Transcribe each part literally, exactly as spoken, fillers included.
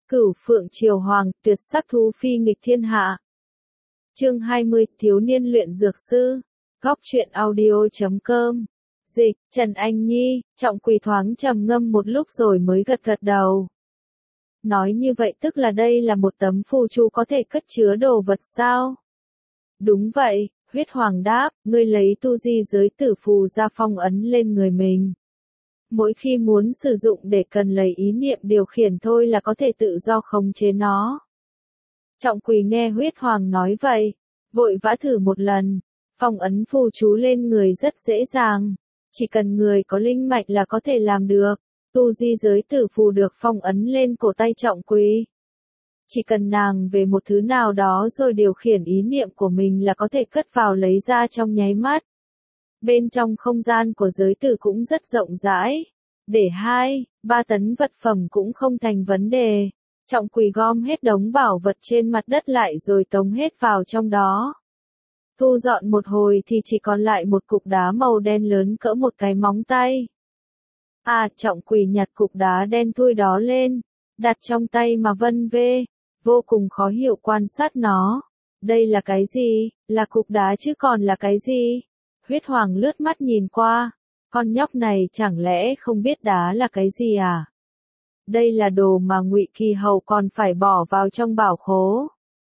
Cửu phượng triều hoàng, tuyệt sắc thú phi nghịch thiên hạ. Chương hai mươi, thiếu niên luyện dược sư. Góc truyện audio chấm com. Dịch, Trần Anh Nhi, Trọng Quỳ thoáng trầm ngâm một lúc rồi mới gật gật đầu. Nói như vậy tức là đây là một tấm phù chú có thể cất chứa đồ vật sao? Đúng vậy, huyết hoàng đáp, ngươi lấy tu di giới tử phù ra phong ấn lên người mình. Mỗi khi muốn sử dụng để cần lấy ý niệm điều khiển thôi là có thể tự do khống chế nó. Trọng Quỳ nghe huyết hoàng nói vậy, vội vã thử một lần, phong ấn phù chú lên người rất dễ dàng, chỉ cần người có linh mạch là có thể làm được. Tu di giới tử phù được phong ấn lên cổ tay Trọng Quỳ. Chỉ cần nàng về một thứ nào đó rồi điều khiển ý niệm của mình là có thể cất vào lấy ra trong nháy mắt. Bên trong không gian của giới tử cũng rất rộng rãi, để hai, ba tấn vật phẩm cũng không thành vấn đề. Trọng Quỳ gom hết đống bảo vật trên mặt đất lại rồi tống hết vào trong đó. Thu dọn một hồi thì chỉ còn lại một cục đá màu đen lớn cỡ một cái móng tay. À, Trọng Quỳ nhặt cục đá đen thui đó lên, đặt trong tay mà vân vê, vô cùng khó hiểu quan sát nó. Đây là cái gì? Là cục đá chứ còn là cái gì? Huyết hoàng lướt mắt nhìn qua, con nhóc này chẳng lẽ không biết đá là cái gì à? Đây là đồ mà Ngụy Kỳ Hầu còn phải bỏ vào trong bảo khố.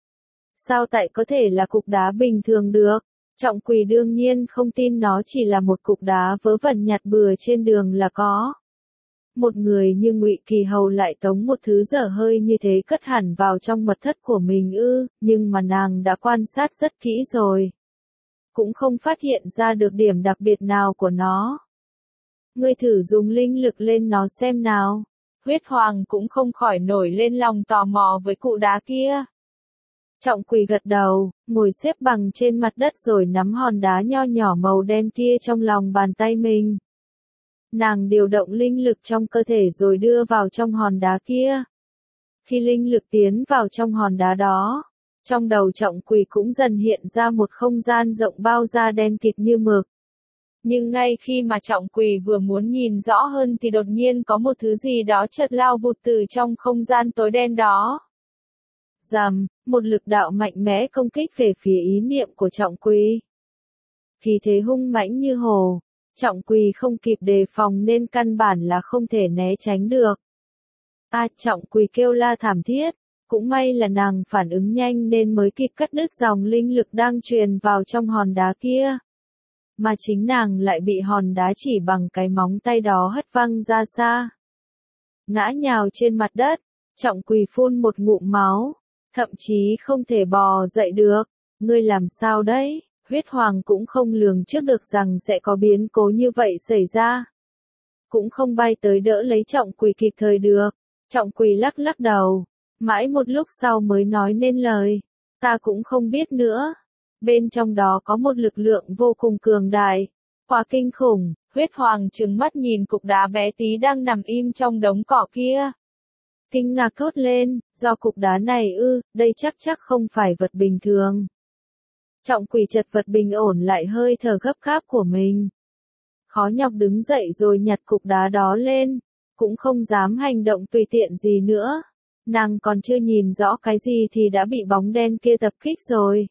Sao tại có thể là cục đá bình thường được? Trọng Quỳ đương nhiên không tin nó chỉ là một cục đá vớ vẩn nhặt bừa trên đường là có. Một người như Ngụy Kỳ Hầu lại tống một thứ dở hơi như thế cất hẳn vào trong mật thất của mình ư, nhưng mà nàng đã quan sát rất kỹ rồi. Cũng không phát hiện ra được điểm đặc biệt nào của nó. Ngươi thử dùng linh lực lên nó xem nào. Huyết hoàng cũng không khỏi nổi lên lòng tò mò với cụ đá kia. Trọng Quỳ gật đầu, ngồi xếp bằng trên mặt đất rồi nắm hòn đá nho nhỏ màu đen kia trong lòng bàn tay mình. Nàng điều động linh lực trong cơ thể rồi đưa vào trong hòn đá kia. Khi linh lực tiến vào trong hòn đá đó, trong đầu Trọng Quỳ cũng dần hiện ra một không gian rộng bao la đen kịt như mực. Nhưng ngay khi mà Trọng Quỳ vừa muốn nhìn rõ hơn thì đột nhiên có một thứ gì đó chợt lao vụt từ trong không gian tối đen đó. Rầm, một lực đạo mạnh mẽ công kích về phía ý niệm của Trọng Quỳ. Khí thế hung mãnh như hồ, Trọng Quỳ không kịp đề phòng nên căn bản là không thể né tránh được. À, Trọng Quỳ kêu la thảm thiết, cũng may là nàng phản ứng nhanh nên mới kịp cắt đứt dòng linh lực đang truyền vào trong hòn đá kia. Mà chính nàng lại bị hòn đá chỉ bằng cái móng tay đó hất văng ra xa. Ngã nhào trên mặt đất, Trọng Quỳ phun một ngụm máu, thậm chí không thể bò dậy được. Ngươi làm sao đấy? Huyết hoàng cũng không lường trước được rằng sẽ có biến cố như vậy xảy ra. Cũng không bay tới đỡ lấy Trọng Quỳ kịp thời được. Trọng Quỳ lắc lắc đầu, mãi một lúc sau mới nói nên lời. Ta cũng không biết nữa. Bên trong đó có một lực lượng vô cùng cường đại, quá kinh khủng. Huyết hoàng trừng mắt nhìn cục đá bé tí đang nằm im trong đống cỏ kia. Kinh ngạc thốt lên, do cục đá này ư, đây chắc chắc không phải vật bình thường. Trọng Quỳ chật vật bình ổn lại hơi thở gấp gáp của mình. Khó nhọc đứng dậy rồi nhặt cục đá đó lên, cũng không dám hành động tùy tiện gì nữa. Nàng còn chưa nhìn rõ cái gì thì đã bị bóng đen kia tập kích rồi.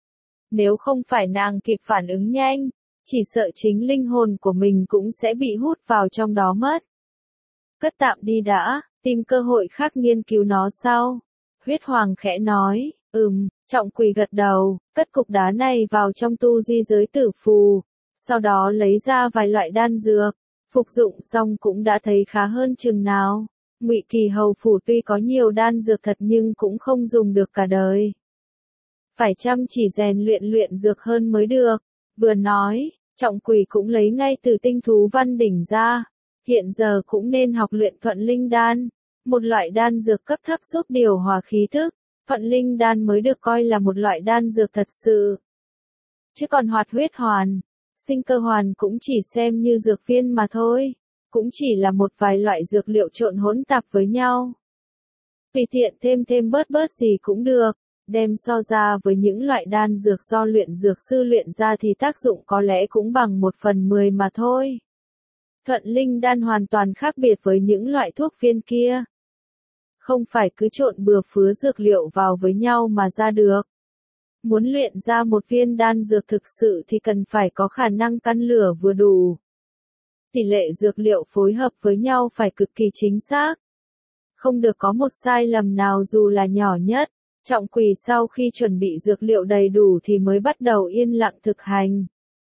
Nếu không phải nàng kịp phản ứng nhanh, chỉ sợ chính linh hồn của mình cũng sẽ bị hút vào trong đó mất. Cất tạm đi đã, tìm cơ hội khác nghiên cứu nó sau. Huyết hoàng khẽ nói, ừm, Trọng Quỳ gật đầu, cất cục đá này vào trong tu di giới tử phù, sau đó lấy ra vài loại đan dược, phục dụng xong cũng đã thấy khá hơn chừng nào. Ngụy Kỳ Hầu phủ tuy có nhiều đan dược thật nhưng cũng không dùng được cả đời. Phải chăm chỉ rèn luyện luyện dược hơn mới được. Vừa nói, Trọng Quỳ cũng lấy ngay từ tinh thú văn đỉnh ra. Hiện giờ cũng nên học luyện thuận linh đan, một loại đan dược cấp thấp giúp điều hòa khí thức. Thuận linh đan mới được coi là một loại đan dược thật sự. Chứ còn hoạt huyết hoàn, sinh cơ hoàn cũng chỉ xem như dược viên mà thôi. Cũng chỉ là một vài loại dược liệu trộn hỗn tạp với nhau. Tùy tiện thêm thêm bớt bớt gì cũng được. Đem so ra với những loại đan dược do luyện dược sư luyện ra thì tác dụng có lẽ cũng bằng một phần mười mà thôi. Thuận linh đan hoàn toàn khác biệt với những loại thuốc viên kia. không phải cứ trộn bừa phứa dược liệu vào với nhau mà ra được. Muốn luyện ra một viên đan dược thực sự thì cần phải có khả năng căn lửa vừa đủ. Tỷ lệ dược liệu phối hợp với nhau phải cực kỳ chính xác. Không được có một sai lầm nào dù là nhỏ nhất. Trọng Quỳ sau khi chuẩn bị dược liệu đầy đủ thì mới bắt đầu yên lặng thực hành.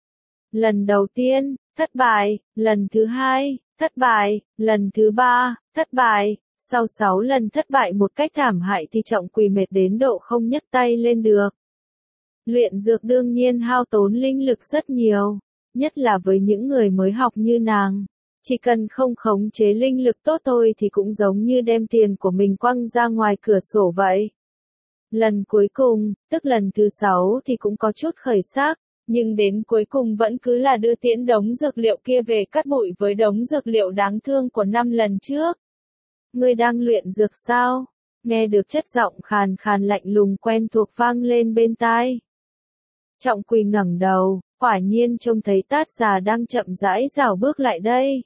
Lần đầu tiên, thất bại, lần thứ hai, thất bại, lần thứ ba, thất bại. Sau sáu lần thất bại một cách thảm hại thì Trọng Quỳ mệt đến độ không nhấc tay lên được. Luyện dược đương nhiên hao tốn linh lực rất nhiều, nhất là với những người mới học như nàng. Chỉ cần không khống chế linh lực tốt thôi thì cũng giống như đem tiền của mình quăng ra ngoài cửa sổ vậy. Lần cuối cùng, tức lần thứ sáu thì cũng có chút khởi sắc, nhưng đến cuối cùng vẫn cứ là đưa tiễn đống dược liệu kia về cắt bụi với đống dược liệu đáng thương của năm lần trước. Ngươi đang luyện dược sao? Nghe được chất giọng khàn khàn lạnh lùng quen thuộc vang lên bên tai. Trọng Quỳ ngẩng đầu, quả nhiên trông thấy Tát già đang chậm rãi rảo bước lại đây.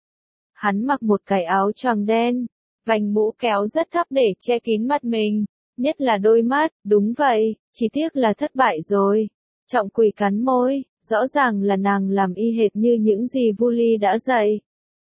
Hắn mặc một cái áo choàng đen, vành mũ kéo rất thấp để che kín mặt mình, nhất là đôi mắt, đúng vậy, chỉ tiếc là thất bại rồi. Trọng Quỳ cắn môi, rõ ràng là nàng làm y hệt như những gì Vu Ly đã dạy.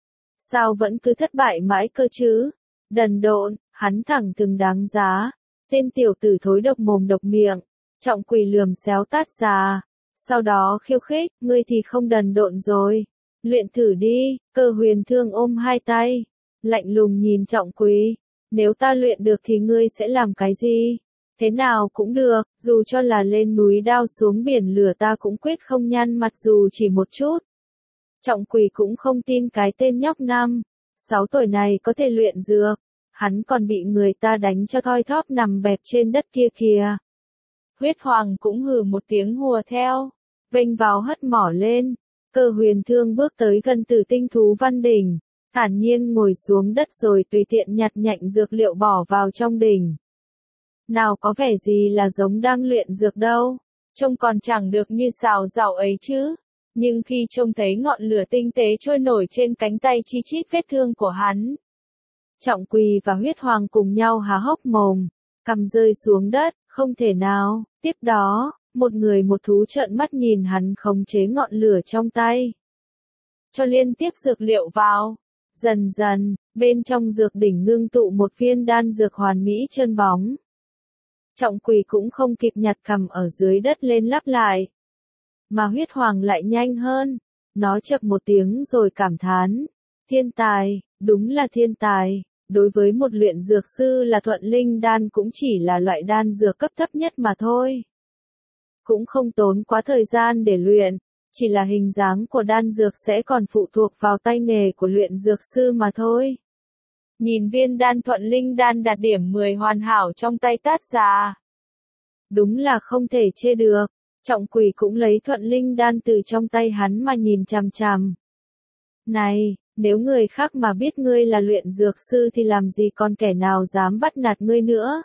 Sao vẫn cứ thất bại mãi cơ chứ? Đần độn, hắn thẳng thừng đáng giá. Tên tiểu tử thối độc mồm độc miệng. Trọng Quỳ lườm xéo Tát già. Sau đó khiêu khích, ngươi thì không đần độn rồi. Luyện thử đi, Cơ Huyền Thương ôm hai tay. Lạnh lùng nhìn Trọng Quỳ. Nếu ta luyện được thì ngươi sẽ làm cái gì? Thế nào cũng được, dù cho là lên núi đao xuống biển lửa ta cũng quyết không nhăn mặt dù chỉ một chút. Trọng Quỳ cũng không tin cái tên nhóc năm, sáu tuổi này có thể luyện dược. Hắn còn bị người ta đánh cho thoi thóp nằm bẹp trên đất kia kìa. Huyết Hoàng cũng hừ một tiếng hùa theo, vênh vào hất mỏ lên. Cơ Huyền Thương bước tới gần Tử Tinh Thú Văn Đỉnh, thản nhiên ngồi xuống đất rồi tùy tiện nhặt nhạnh dược liệu bỏ vào trong đỉnh. Nào có vẻ gì là giống đang luyện dược đâu, trông còn chẳng được như xào rau ấy chứ. Nhưng khi trông thấy ngọn lửa tinh tế trôi nổi trên cánh tay chi chít vết thương của hắn, Trọng Quỳ và Huyết Hoàng cùng nhau há hốc mồm, cằm rơi xuống đất, không thể nào. Tiếp đó, một người một thú trợn mắt nhìn hắn khống chế ngọn lửa trong tay, cho liên tiếp dược liệu vào. Dần dần, bên trong dược đỉnh ngưng tụ một viên đan dược hoàn mỹ trơn bóng. Trọng Quỳ cũng không kịp nhặt cằm ở dưới đất lên lắp lại. Mà Huyết Hoàng lại nhanh hơn. Nó chậc một tiếng rồi cảm thán. Thiên tài, đúng là thiên tài. Đối với một luyện dược sư là thuận linh đan cũng chỉ là loại đan dược cấp thấp nhất mà thôi. Cũng không tốn quá thời gian để luyện. Chỉ là hình dáng của đan dược sẽ còn phụ thuộc vào tay nghề của luyện dược sư mà thôi. Nhìn viên đan thuận linh đan đạt điểm mười hoàn hảo trong tay Tát già. Đúng là không thể chê được. Trọng Quỳ cũng lấy thuận linh đan từ trong tay hắn mà nhìn chằm chằm. Này, nếu người khác mà biết ngươi là luyện dược sư thì làm gì còn kẻ nào dám bắt nạt ngươi nữa.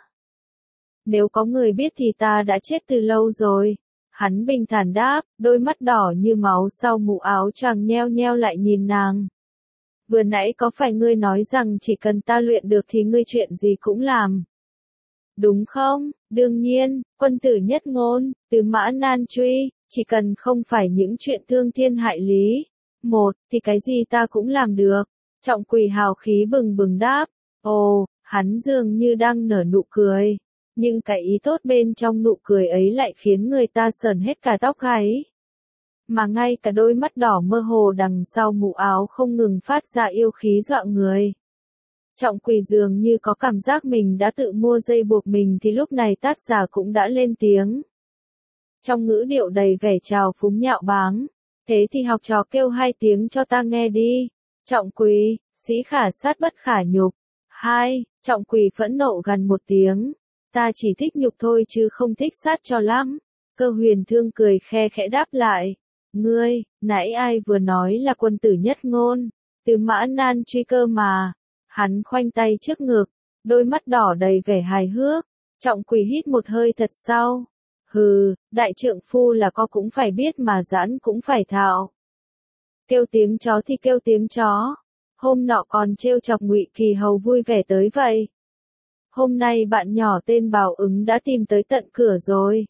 Nếu có người biết thì ta đã chết từ lâu rồi. Hắn bình thản đáp, đôi mắt đỏ như máu sau mũ áo choàng nheo nheo lại nhìn nàng. Vừa nãy có phải ngươi nói rằng chỉ cần ta luyện được thì ngươi chuyện gì cũng làm? Đúng không? Đương nhiên, quân tử nhất ngôn, từ mã nan truy, chỉ cần không phải những chuyện thương thiên hại lý. Một, thì cái gì ta cũng làm được. Trọng Quỳ hào khí bừng bừng đáp. Ồ, hắn dường như đang nở nụ cười. Nhưng cái ý tốt bên trong nụ cười ấy lại khiến người ta sởn hết cả tóc gáy. Mà ngay cả đôi mắt đỏ mơ hồ đằng sau mũ áo không ngừng phát ra yêu khí dọa người. Trọng Quỳ dường như có cảm giác mình đã tự mua dây buộc mình thì lúc này Tát già cũng đã lên tiếng. Trong ngữ điệu đầy vẻ trào phúng nhạo báng. Thế thì học trò kêu hai tiếng cho ta nghe đi. Trọng Quỳ, sĩ khả sát bất khả nhục. Hai, Trọng Quỳ phẫn nộ gần một tiếng. Ta chỉ thích nhục thôi chứ không thích sát cho lắm. Cơ Huyền Thương cười khe khẽ đáp lại. Ngươi, nãy ai vừa nói là quân tử nhất ngôn. Từ mã nan truy cơ mà. Hắn khoanh tay trước ngực. Đôi mắt đỏ đầy vẻ hài hước. Trọng Quỳ hít một hơi thật sâu. Hừ, đại trượng phu là co cũng phải biết mà giãn cũng phải thạo. Kêu tiếng chó thì kêu tiếng chó. Hôm nọ còn trêu chọc Ngụy Kỳ Hầu vui vẻ tới vậy. hôm nay bạn nhỏ tên Bảo Ứng đã tìm tới tận cửa rồi.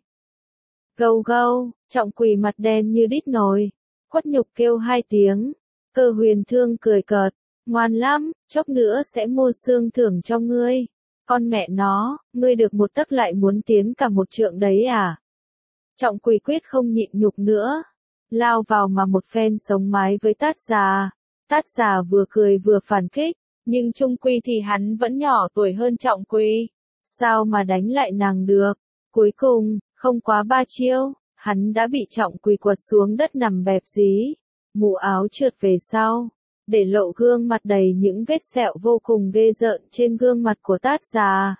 Gâu gâu, Trọng Quỳ mặt đen như đít nồi, khuất nhục kêu hai tiếng. Cơ Huyền Thương cười cợt, ngoan lắm, chốc nữa sẽ mua xương thưởng cho ngươi. Con mẹ nó, ngươi được một tấc lại muốn tiến cả một trượng đấy à? Trọng Quỳ quyết không nhịn nhục nữa, lao vào mà một phen sống mái với Tát già. Tát già vừa cười vừa phản kích, nhưng chung quy thì hắn vẫn nhỏ tuổi hơn Trọng Quỳ. Sao mà đánh lại nàng được? Cuối cùng, không quá ba chiêu, hắn đã bị Trọng Quỳ quật xuống đất nằm bẹp dí, mũ áo trượt về sau, để lộ gương mặt đầy những vết sẹo vô cùng ghê rợn trên gương mặt của Tát già.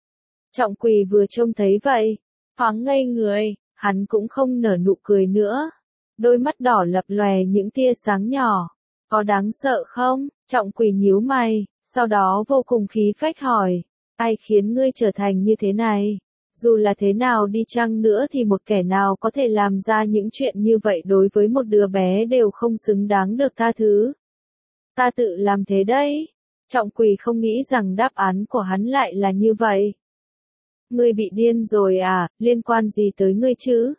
Trọng Quỳ vừa trông thấy vậy, thoáng ngây người, hắn cũng không nở nụ cười nữa. Đôi mắt đỏ lập lòe những tia sáng nhỏ. Có đáng sợ không? Trọng Quỳ nhíu mày, sau đó vô cùng khí phách hỏi. Ai khiến ngươi trở thành như thế này? Dù là thế nào đi chăng nữa thì một kẻ nào có thể làm ra những chuyện như vậy đối với một đứa bé đều không xứng đáng được tha thứ. Ta tự làm thế đấy. Trọng Quỳ không nghĩ rằng đáp án của hắn lại là như vậy. Ngươi bị điên rồi à, liên quan gì tới ngươi chứ?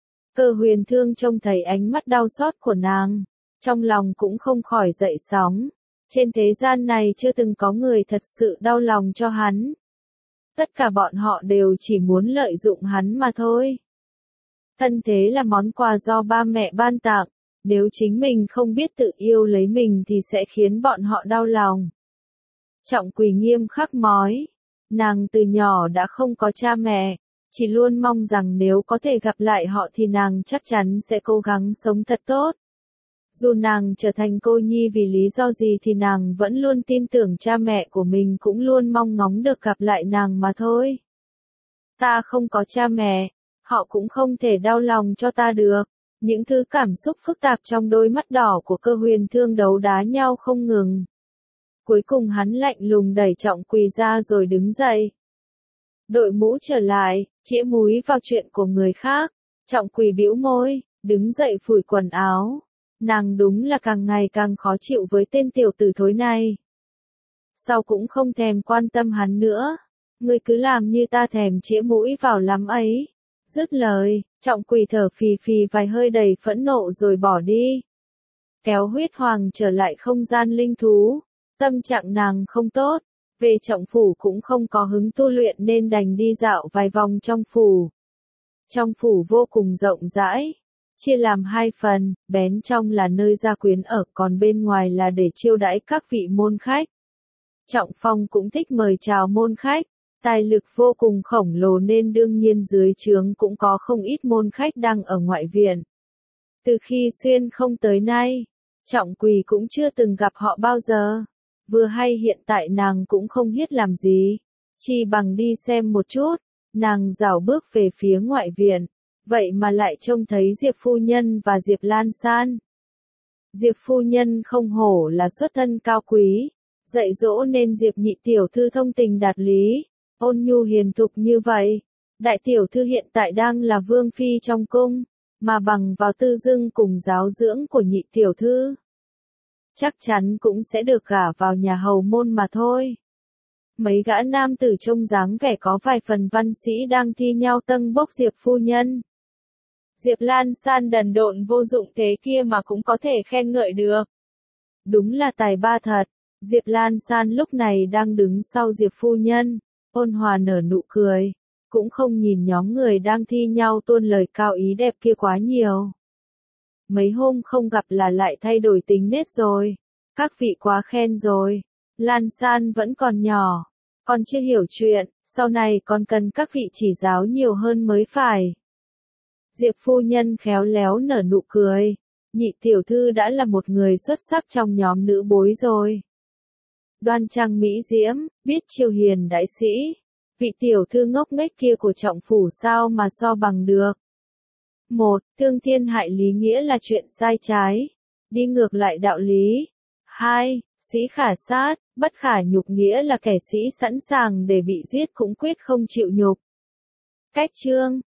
Cơ Huyền Thương trông thấy ánh mắt đau xót của nàng, trong lòng cũng không khỏi dậy sóng. Trên thế gian này chưa từng có người thật sự đau lòng cho hắn. Tất cả bọn họ đều chỉ muốn lợi dụng hắn mà thôi. Thân thế là món quà do ba mẹ ban tặng, nếu chính mình không biết tự yêu lấy mình thì sẽ khiến bọn họ đau lòng. Trọng Quỳ nghiêm khắc nói, nàng từ nhỏ đã không có cha mẹ, chỉ luôn mong rằng nếu có thể gặp lại họ thì nàng chắc chắn sẽ cố gắng sống thật tốt. Dù nàng trở thành cô nhi vì lý do gì thì nàng vẫn luôn tin tưởng cha mẹ của mình cũng luôn mong ngóng được gặp lại nàng mà thôi. Ta không có cha mẹ, họ cũng không thể đau lòng cho ta được. Những thứ cảm xúc phức tạp trong đôi mắt đỏ của Cơ Huyền Thương đấu đá nhau không ngừng. Cuối cùng hắn lạnh lùng đẩy Trọng Quỳ ra rồi đứng dậy. Đội mũ trở lại, chĩa múi vào chuyện của người khác. Trọng Quỳ bĩu môi, đứng dậy phủi quần áo. Nàng đúng là càng ngày càng khó chịu với tên tiểu tử thối này. Sau cũng không thèm quan tâm hắn nữa. Ngươi cứ làm như ta thèm chĩa mũi vào lắm ấy. Dứt lời, Trọng Quỳ thở phì phì vài hơi đầy phẫn nộ rồi bỏ đi. Kéo Huyết Hoàng trở lại không gian linh thú. Tâm trạng nàng không tốt. Về Trọng phủ cũng không có hứng tu luyện nên đành đi dạo vài vòng trong phủ. Trong phủ vô cùng rộng rãi. Chia làm hai phần, bén trong là nơi gia quyến ở, còn bên ngoài là để chiêu đãi các vị môn khách. Trọng Phong cũng thích mời chào môn khách, tài lực vô cùng khổng lồ nên đương nhiên dưới trướng cũng có không ít môn khách đang ở ngoại viện. Từ khi xuyên không tới nay, Trọng Quỳ cũng chưa từng gặp họ bao giờ. Vừa hay hiện tại nàng cũng không biết làm gì, chỉ bằng đi xem một chút. Nàng rảo bước về phía ngoại viện. Vậy mà lại trông thấy Diệp Phu Nhân và Diệp Lan San. Diệp Phu Nhân không hổ là xuất thân cao quý, dạy dỗ nên Diệp nhị tiểu thư thông tình đạt lý, ôn nhu hiền thục như vậy. Đại tiểu thư hiện tại đang là vương phi trong cung, mà bằng vào tư dưng cùng giáo dưỡng của nhị tiểu thư, chắc chắn cũng sẽ được gả vào nhà hầu môn mà thôi. Mấy gã nam tử trông dáng vẻ có vài phần văn sĩ đang thi nhau tâng bốc Diệp Phu Nhân. Diệp Lan San đần độn vô dụng thế kia mà cũng có thể khen ngợi được. Đúng là tài ba thật. Diệp Lan San lúc này đang đứng sau Diệp Phu Nhân, ôn hòa nở nụ cười, cũng không nhìn nhóm người đang thi nhau tuôn lời cao ý đẹp kia quá nhiều. Mấy hôm không gặp là lại thay đổi tính nết rồi. Các vị quá khen rồi. Lan San vẫn còn nhỏ, còn chưa hiểu chuyện, sau này còn cần các vị chỉ giáo nhiều hơn mới phải. Diệp Phu Nhân khéo léo nở nụ cười, nhị tiểu thư đã là một người xuất sắc trong nhóm nữ bối rồi. Đoan trang mỹ diễm, biết chiêu hiền đại sĩ, vị tiểu thư ngốc nghếch kia của Trọng phủ sao mà so bằng được. Một, thương thiên hại lý nghĩa là chuyện sai trái, đi ngược lại đạo lý. Hai, sĩ khả sát, bất khả nhục nghĩa là kẻ sĩ sẵn sàng để bị giết cũng quyết không chịu nhục. Cách chương